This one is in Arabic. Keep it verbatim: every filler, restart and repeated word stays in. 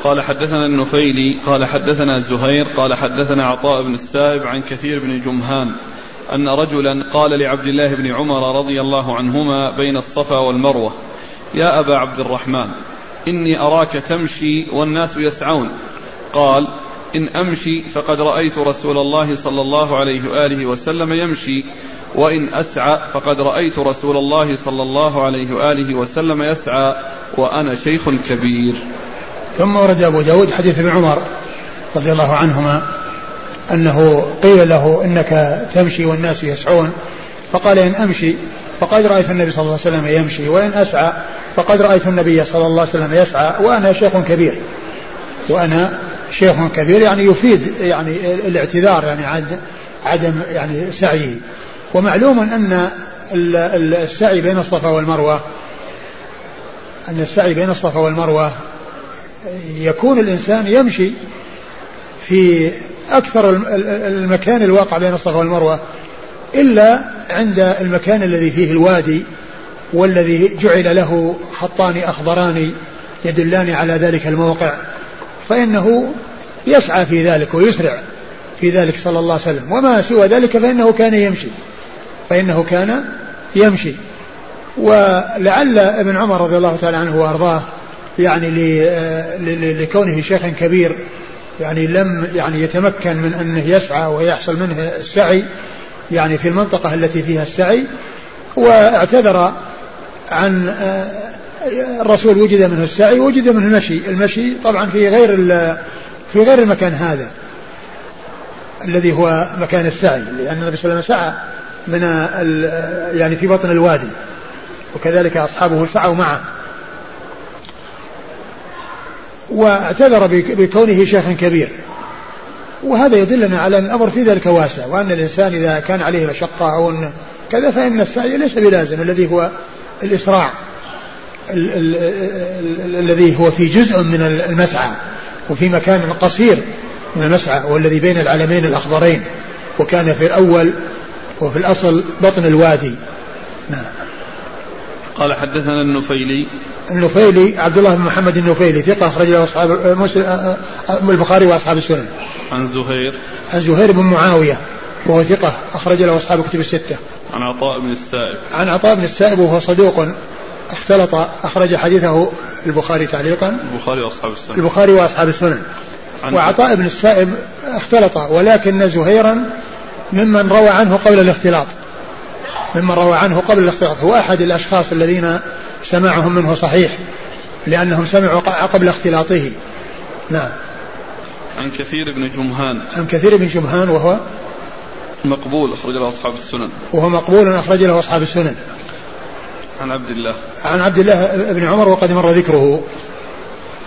قال حدثنا النفيلي قال حدثنا زهير قال حدثنا عطاء بن السائب عن كثير بن جمهان أن رجلا قال لعبد الله بن عمر رضي الله عنهما بين الصفا والمروة: يا أبا عبد الرحمن، إني أراك تمشي والناس يسعون. قال: إن أمشي فقد رأيت رسول الله صلى الله عليه وآله وسلم يمشي، وإن أسعى فقد رأيت رسول الله صلى الله عليه وآله وسلم يسعى وأنا شيخ كبير. ثم ورد أبو داود حديث ابن عمر رضي الله عنهما أنه قيل له: إنك تمشي والناس يسعون، فقال: إن أمشي فقد رأيت النبي صلى الله عليه وسلم يمشي، وإن أسعى فقد رأيت النبي صلى الله عليه وسلم يسعى وأنا شيخ كبير. وأنا شيخ كبير يعني يفيد يعني الاعتذار، يعني عدم يعني سعيه. ومعلوم أن السعي بين الصفا والمروة أن السعي بين الصفا والمروة يكون الإنسان يمشي في أكثر المكان الواقع بين الصفا والمروة إلا عند المكان الذي فيه الوادي والذي جعل له خطان أخضران يدلان على ذلك الموقع، فإنه يسعى في ذلك ويسرع في ذلك صلى الله عليه وسلم. وما سوى ذلك فإنه كان يمشي فإنه كان يمشي ولعل ابن عمر رضي الله تعالى عنه وأرضاه يعني لكونه شيخ كبير يعني لم يعني يتمكن من أنه يسعى ويحصل منه السعي يعني في المنطقة التي فيها السعي، واعتذر عن الرسول وجد منه السعي وجد منه المشي. المشي طبعا في غير في غير المكان هذا الذي هو مكان السعي، لأن النبي صلى الله عليه وسلم سعى من يعني في بطن الوادي، وكذلك أصحابه سعوا معه. واعتذر بكونه شيخ كبير، وهذا يدلنا على أن الأمر في ذلك واسع، وأن الإنسان إذا كان عليه مشقة أو كذا فإن السعي ليس بلازم، الذي هو الإسراع ال- ال- ال- الذي هو في جزء من المسعى وفي مكان قصير من المسعى والذي بين العلمين الأخضرين، وكان في الأول وفي الأصل بطن الوادي. نعم. قال حدثنا النفيلي النفيلي عبد الله بن محمد النفيلي ثقة أخرج له أصحاب البخاري وأصحاب السنن. عن زهير عن زهير بن معاوية وهو ثقة أخرج له أصحاب كتب الستة. عن عطاء بن السائب عن عطاء بن السائب وهو صدوق اختلط أخرج حديثه البخاري تعليقا البخاري وأصحاب السنن البخاري وأصحاب السنن. وعطاء بن السائب اختلط، ولكن زهيرا ممن روى عنه قبل الاختلاط ممن روى عنه قبل الاختلاط هو أحد الأشخاص الذين سماعهم منه صحيح لأنهم سمعوا قبل اختلاطه. نعم. عن كثير بن جمهان عن كثير بن جمهان وهو مقبول أخرج له أصحاب السنن وهو مقبول أخرج له أصحاب السنن. عن عبد الله عن عبد الله بن عمر وقد مر ذكره